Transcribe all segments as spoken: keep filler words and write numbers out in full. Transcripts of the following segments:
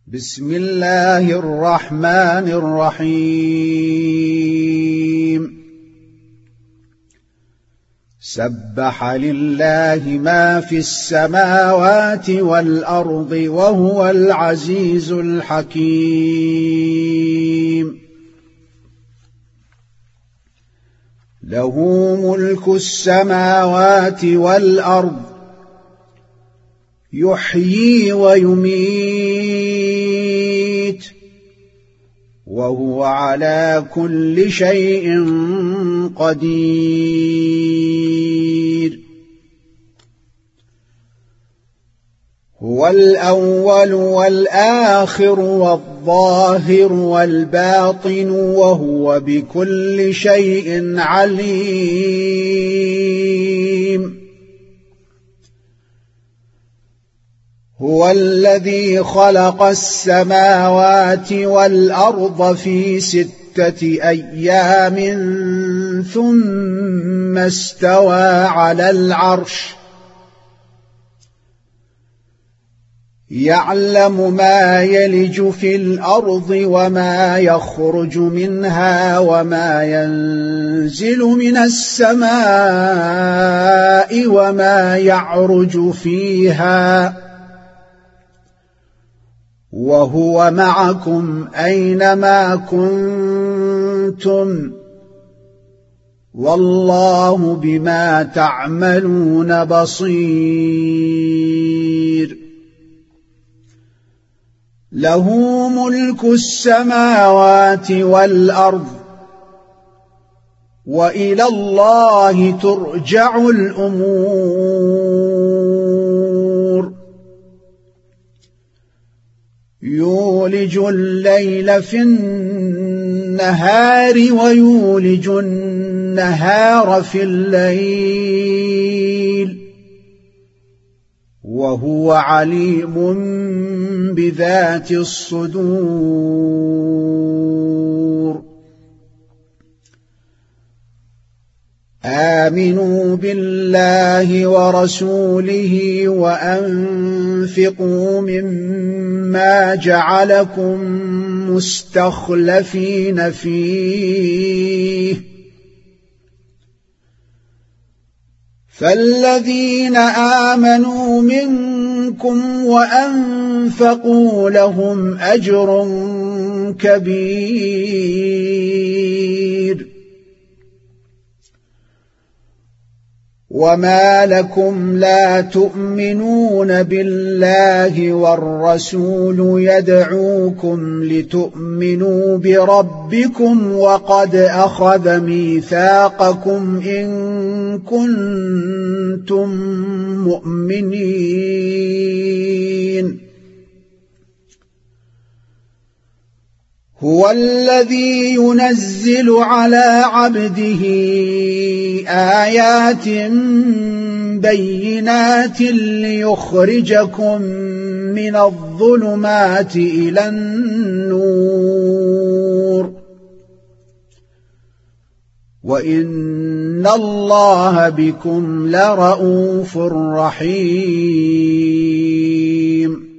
بسم الله الرحمن الرحيم سبح لله ما في السماوات والأرض وهو العزيز الحكيم له ملك السماوات والأرض يحيي ويميت وهو على كل شيء قدير هو الأول والآخر والظاهر والباطن وهو بكل شيء عليم هو الذي خلق السماوات والأرض في ستة أيام ثم استوى على العرش يعلم ما يلج في الأرض وما يخرج منها وما ينزل من السماء وما يعرج فيها وهو معكم أينما كنتم والله بما تعملون بصير له ملك السماوات والأرض وإلى الله ترجع الأمور يولج الليل في النهار ويولج النهار في الليل وهو عليم بذات الصدور آمنوا بالله ورسوله وأنفقوا مما جعلكم مستخلفين فيه فالذين آمنوا منكم وأنفقوا لهم أجر كبير وما لكم لا تؤمنون بالله والرسول يدعوكم لتؤمنوا بربكم وقد أخذ ميثاقكم إن كنتم مؤمنين هو الذي ينزل على عبده آيات بينات ليخرجكم من الظلمات إلى النور وإن الله بكم لرءوف رحيم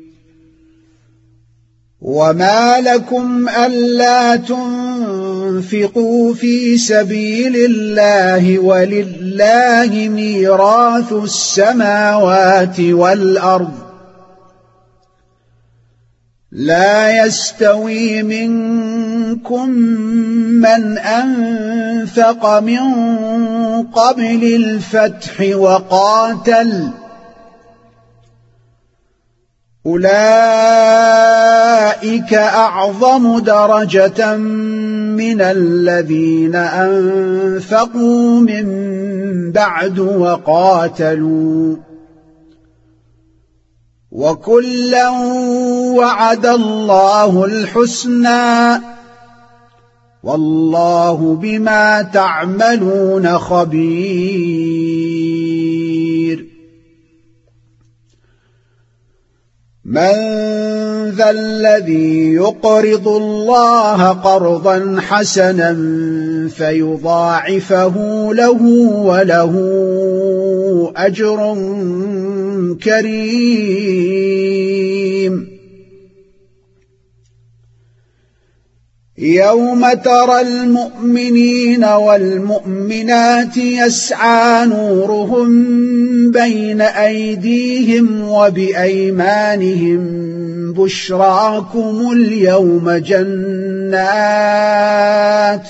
وما لكم ألا تنفقوا في سبيل الله ولله ميراث السماوات والأرض لا يستوي منكم من أنفق من قبل الفتح وقاتل أولئك أعظم درجة من الذين أنفقوا من بعد وقاتلوا وكلا وعد الله الحسنى والله بما تعملون خبير من ذا الذي يقرض الله قرضا حسنا فيضاعفه له وله أجر كريم يوم ترى المؤمنين والمؤمنات يسعى نورهم بين أيديهم وبأيمانهم بشراكم اليوم جنات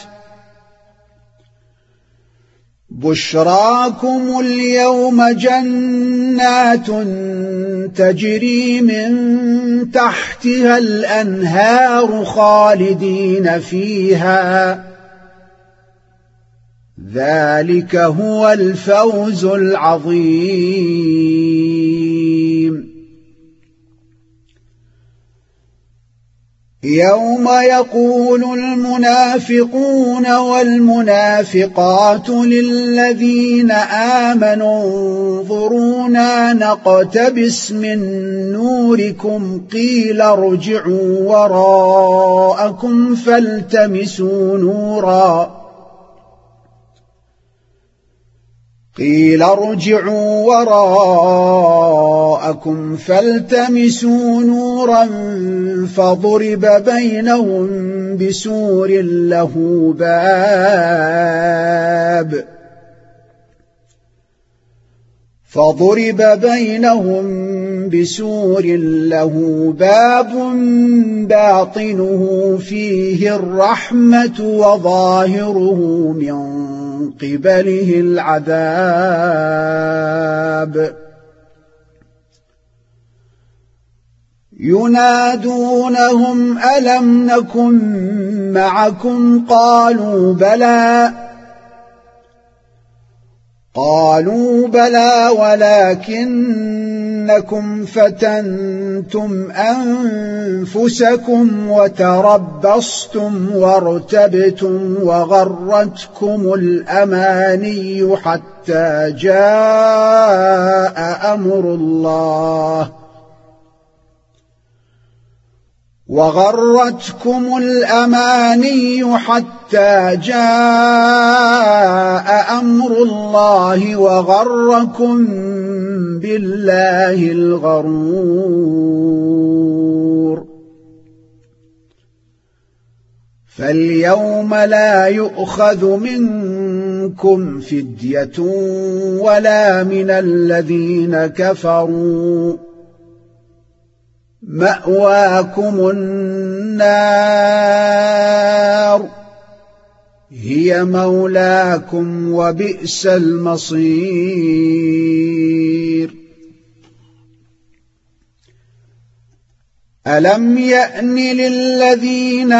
بشراكم اليوم جنات تجري من تحتها الأنهار خالدين فيها ذلك هو الفوز العظيم. يوم يقول المنافقون والمنافقات للذين آمنوا انظرونا نقتبس من نوركم قيل ارجعوا وراءكم فالتمسوا نورا قيل ارجعوا وراءكم فالتمسوا نورا فضرب بينهم بسور له باب فضرب بينهم بسور له باب باطنه فيه الرحمة وظاهره من قبله العذاب. ينادونهم ألم نكن معكم قالوا بلى قالوا بلى ولكنكم فتنتم أنفسكم وتربصتم وارتبتم وغرتكم الأماني حتى جاء أمر الله وغرتكم الأماني حتى جاء أمر الله وغركم بالله الغرور. فاليوم لا يؤخذ منكم فدية ولا من الذين كفروا مأواكم النار هي مولاكم وبئس المصير. ألم يأن للذين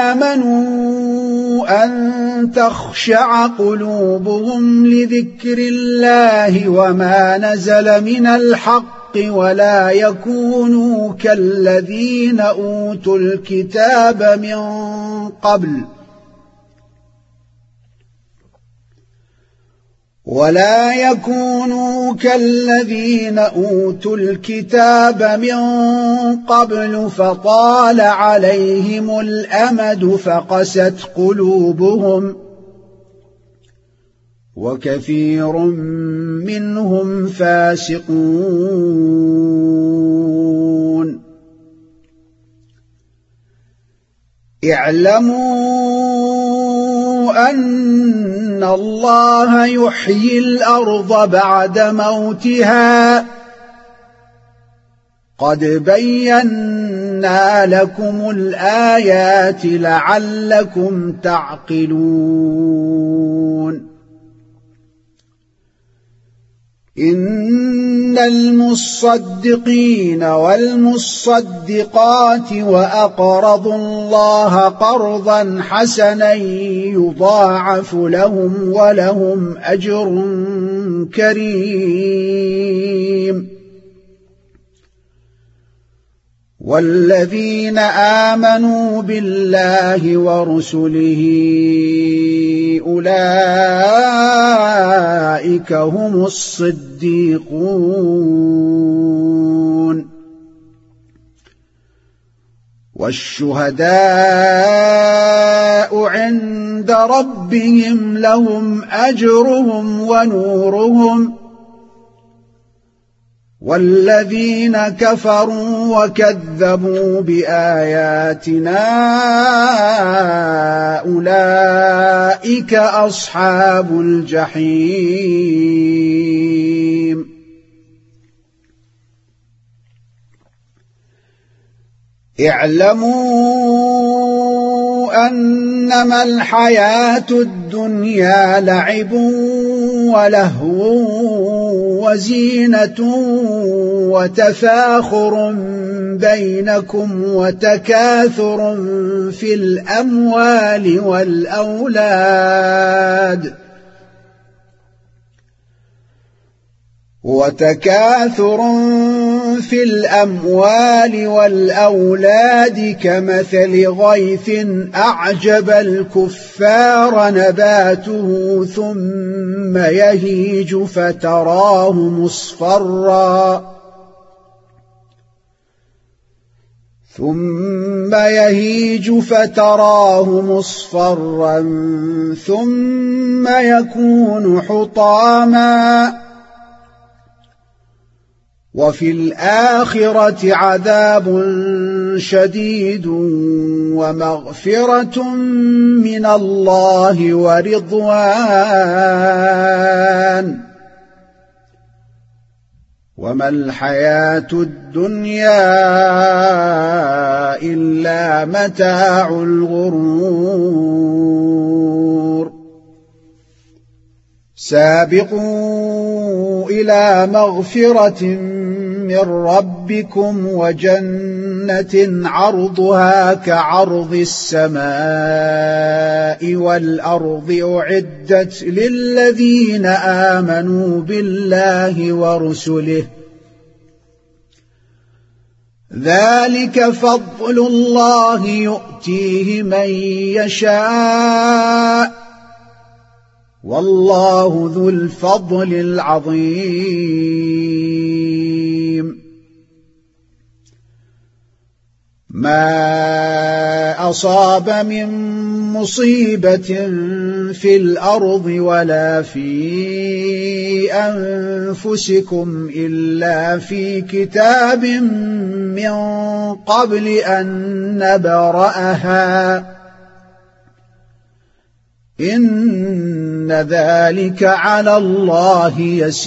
آمنوا أن تخشع قلوبهم لذكر الله وما نزل من الحق ولا يكونوا كالذين أوتوا الكتاب من قبل ولا يكونوا كالذين أوتوا الكتاب من قبل فطال عليهم الأمد فقست قلوبهم وكثير منهم فاسقون. اعلموا أن الله يحيي الأرض بعد موتها قد بينا لكم الآيات لعلكم تعقلون. إن المصدقين والمصدقات وأقرضوا الله قرضا حسنا يضاعف لهم ولهم أجر كريم. والذين آمنوا بالله ورسله أولئك هم الصديقون والشهداء عند ربهم لهم أجرهم ونورهم والذين كفروا وكذبوا بآياتنا أولئك أصحاب الجحيم اعلموا أنما الحياة الدنيا لعب ولهو وزينة وتفاخر بينكم وتكاثر في الأموال والأولاد وتكاثر في الأموال والأولاد كمثل غيث أعجب الكفار نباته ثم يهيج فتراه مصفرا ثم يهيج فتراه مصفرا ثم يكون حطاما وفي الآخرة عذاب شديد ومغفرة من الله ورضوان وما الحياة الدنيا إلا متاع الغرور سابقوا إلى مغفرة من ربكم وجنة عرضها كعرض السماء والأرض أعدت للذين آمنوا بالله ورسله ذلك فضل الله يؤتيه من يشاء والله ذو الفضل العظيم ما أصاب من مصيبة في الأرض ولا في أنفسكم إلا في كتاب من قبل أن نبرأها إن ذلك على الله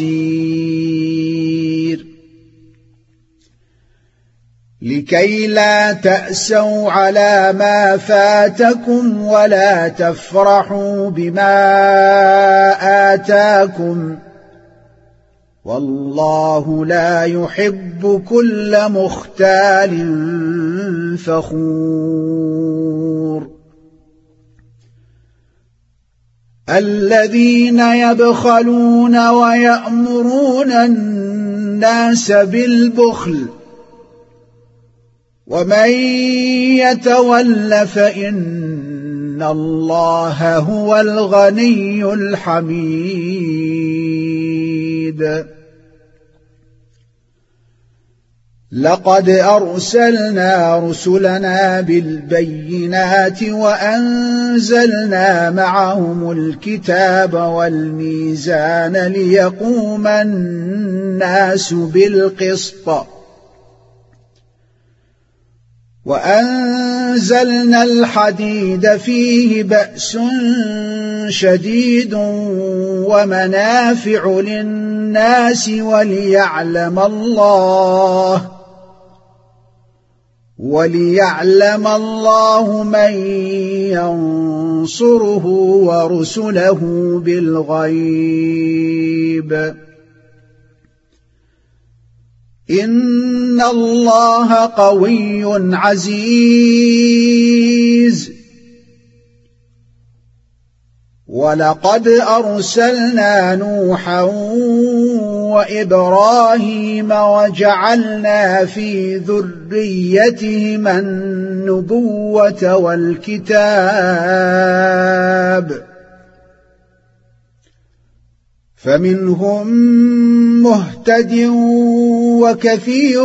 يسير لكي لا تأسوا على ما فاتكم ولا تفرحوا بما آتاكم والله لا يحب كل مختال فخور الذين يبخلون ويأمرون الناس بالبخل ومن يتول فإن الله هو الغني الحميد لقد أرسلنا رسلنا بالبينات وأنزلنا معهم الكتاب والميزان ليقوم الناس بالقسط وأنزلنا الحديد فيه بأس شديد ومنافع للناس وليعلم الله وليعلم الله من ينصره ورسله بالغيب إن الله قوي عزيز ولقد أرسلنا نوحا وإبراهيم وجعلنا في ذريتهما النبوة والكتاب فمنهم مهتد وكثير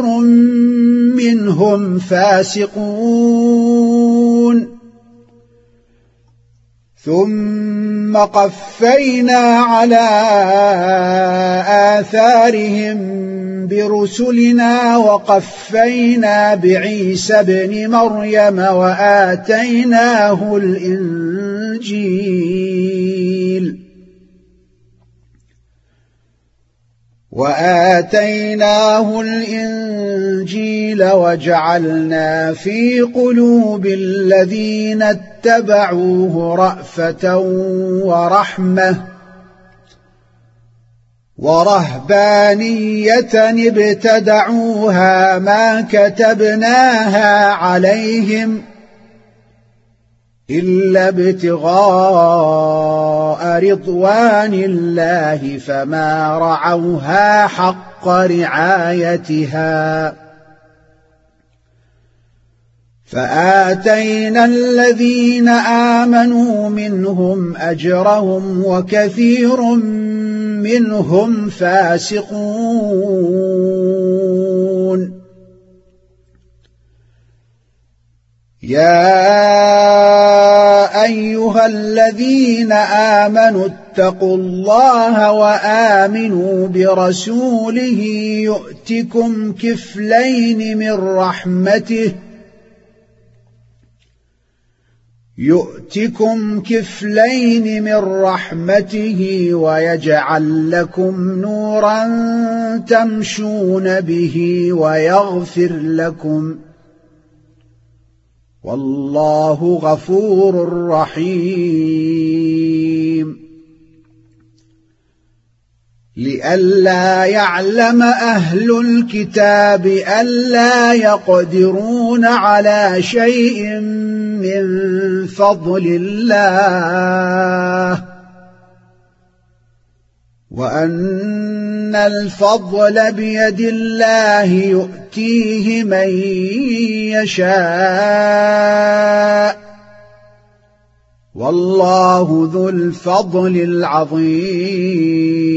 منهم فاسقون ثم قفينا على آثارهم برسلنا وقفينا بعيسى ابن مريم وآتيناه الإنجيل وآتيناه الإنجيل وجعلنا في قلوب الذين اتبعوه رأفة ورحمة ورهبانية ابتدعوها ما كتبناها عليهم إلا ابتغاء رضوان الله فما رعوها حق رعايتها فآتينا الذين آمنوا منهم أجرهم وكثير منهم فاسقون يا أيها الذين آمنوا اتقوا الله وآمنوا برسوله يؤتكم كفلين من رحمته يؤتكم كفلين من رحمته ويجعل لكم نورا تمشون به ويغفر لكم والله غفور رحيم لئلا يعلم أهل الكتاب ألا يقدرون على شيء من فضل الله وأن الفضل بيد الله يؤتيه من يشاء والله ذو الفضل العظيم